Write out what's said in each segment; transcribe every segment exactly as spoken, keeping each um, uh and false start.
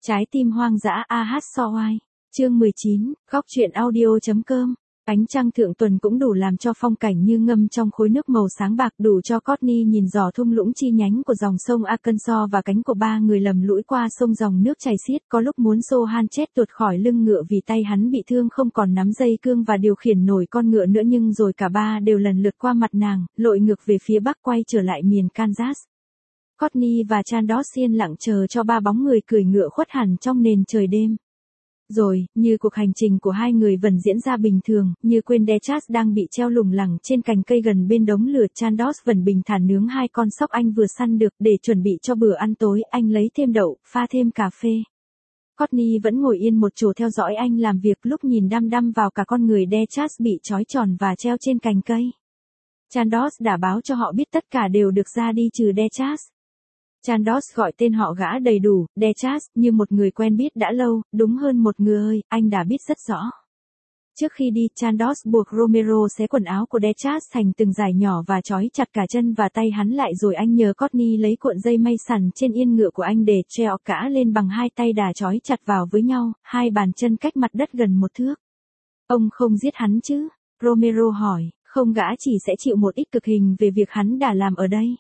Trái tim hoang dã a hát so oai. Chương mười chín, góc truyện audio.com. Ánh trăng thượng tuần cũng đủ làm cho phong cảnh như ngâm trong khối nước màu sáng bạc, đủ cho Courtney nhìn dò thung lũng chi nhánh của dòng sông Arkansas và cánh của ba người lầm lũi qua sông dòng nước chảy xiết, có lúc muốn Sohan chết tuột khỏi lưng ngựa vì tay hắn bị thương không còn nắm dây cương và điều khiển nổi con ngựa nữa, nhưng rồi cả ba đều lần lượt qua mặt nàng, lội ngược về phía bắc quay trở lại miền Kansas. Courtney và Chandos yên lặng chờ cho ba bóng người cưỡi ngựa khuất hẳn trong nền trời đêm. Rồi, như cuộc hành trình của hai người vẫn diễn ra bình thường, như quên Dechas đang bị treo lủng lẳng trên cành cây gần bên đống lửa, Chandos vẫn bình thản nướng hai con sóc anh vừa săn được để chuẩn bị cho bữa ăn tối. Anh lấy thêm đậu, pha thêm cà phê. Courtney vẫn ngồi yên một chỗ theo dõi anh làm việc, lúc nhìn đăm đăm vào cả con người Dechas bị trói tròn và treo trên cành cây. Chandos đã báo cho họ biết tất cả đều được ra đi trừ Dechas. Chandos gọi tên họ gã đầy đủ, Dechas, như một người quen biết đã lâu, đúng hơn một người ơi, anh đã biết rất rõ. Trước khi đi, Chandos buộc Romero xé quần áo của Dechas thành từng dải nhỏ và trói chặt cả chân và tay hắn lại, rồi anh nhờ Courtney lấy cuộn dây mây sằn trên yên ngựa của anh để treo cả lên bằng hai tay đà trói chặt vào với nhau, hai bàn chân cách mặt đất gần một thước. Ông không giết hắn chứ? Romero hỏi. Không, gã chỉ sẽ chịu một ít cực hình về việc hắn đã làm ở đây.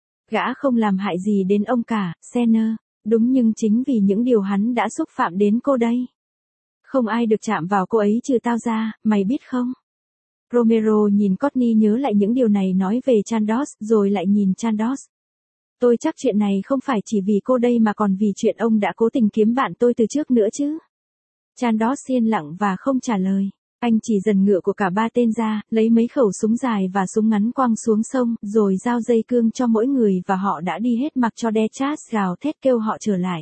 Gã không làm hại gì đến ông cả, Senner. Đúng, nhưng chính vì những điều hắn đã xúc phạm đến cô đây. Không ai được chạm vào cô ấy trừ tao ra, mày biết không? Romero nhìn Courtney nhớ lại những điều này nói về Chandos, rồi lại nhìn Chandos. Tôi chắc chuyện này không phải chỉ vì cô đây mà còn vì chuyện ông đã cố tình kiếm bạn tôi từ trước nữa chứ. Chandos yên lặng và không trả lời. Anh chỉ dần ngựa của cả ba tên ra, lấy mấy khẩu súng dài và súng ngắn quăng xuống sông, rồi giao dây cương cho mỗi người và họ đã đi hết, mặc cho Dechas gào thét kêu họ trở lại.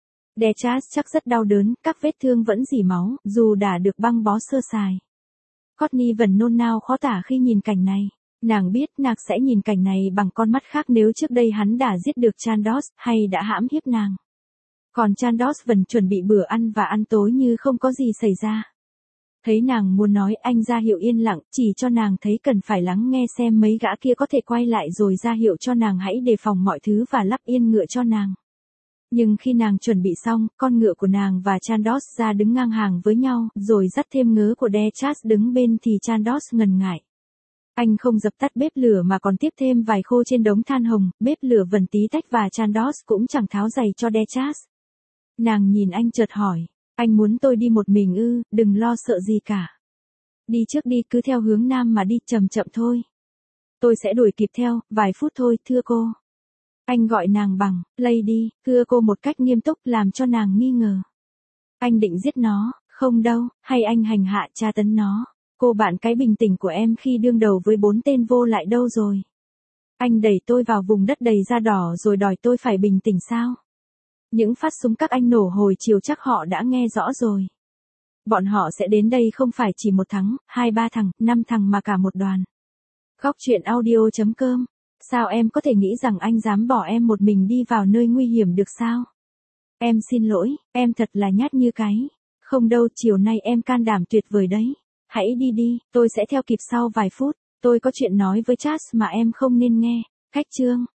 Dechas chắc rất đau đớn, các vết thương vẫn rỉ máu, dù đã được băng bó sơ sài. Courtney vẫn nôn nao khó tả khi nhìn cảnh này. Nàng biết nàng sẽ nhìn cảnh này bằng con mắt khác nếu trước đây hắn đã giết được Chandos, hay đã hãm hiếp nàng. Còn Chandos vẫn chuẩn bị bữa ăn và ăn tối như không có gì xảy ra. Thấy nàng muốn nói, anh ra hiệu yên lặng, chỉ cho nàng thấy cần phải lắng nghe xem mấy gã kia có thể quay lại, rồi ra hiệu cho nàng hãy đề phòng mọi thứ và lắp yên ngựa cho nàng. Nhưng khi nàng chuẩn bị xong, con ngựa của nàng và Chandos ra đứng ngang hàng với nhau, rồi dắt thêm ngớ của Dechas đứng bên thì Chandos ngần ngại. Anh không dập tắt bếp lửa mà còn tiếp thêm vài khô trên đống than hồng, bếp lửa vần tí tách và Chandos cũng chẳng tháo giày cho Dechas. Nàng nhìn anh chợt hỏi. Anh muốn tôi đi một mình ư? Đừng lo sợ gì cả. Đi trước đi, cứ theo hướng nam mà đi, chậm chậm thôi. Tôi sẽ đuổi kịp theo, vài phút thôi, thưa cô. Anh gọi nàng bằng Lady, thưa cô một cách nghiêm túc làm cho nàng nghi ngờ. Anh định giết nó, không đâu, hay anh hành hạ tra tấn nó? Cô bạn cái bình tĩnh của em khi đương đầu với bốn tên vô lại đâu rồi? Anh đẩy tôi vào vùng đất đầy da đỏ rồi đòi tôi phải bình tĩnh sao? Những phát súng các anh nổ hồi chiều chắc họ đã nghe rõ rồi. Bọn họ sẽ đến đây không phải chỉ một thằng, hai ba thằng, năm thằng mà cả một đoàn. Góc truyện audio.com. Sao em có thể nghĩ rằng anh dám bỏ em một mình đi vào nơi nguy hiểm được sao? Em xin lỗi, em thật là nhát như cái. Không đâu, chiều nay em can đảm tuyệt vời đấy. Hãy đi đi, tôi sẽ theo kịp sau vài phút. Tôi có chuyện nói với Chas mà em không nên nghe. Khách chương.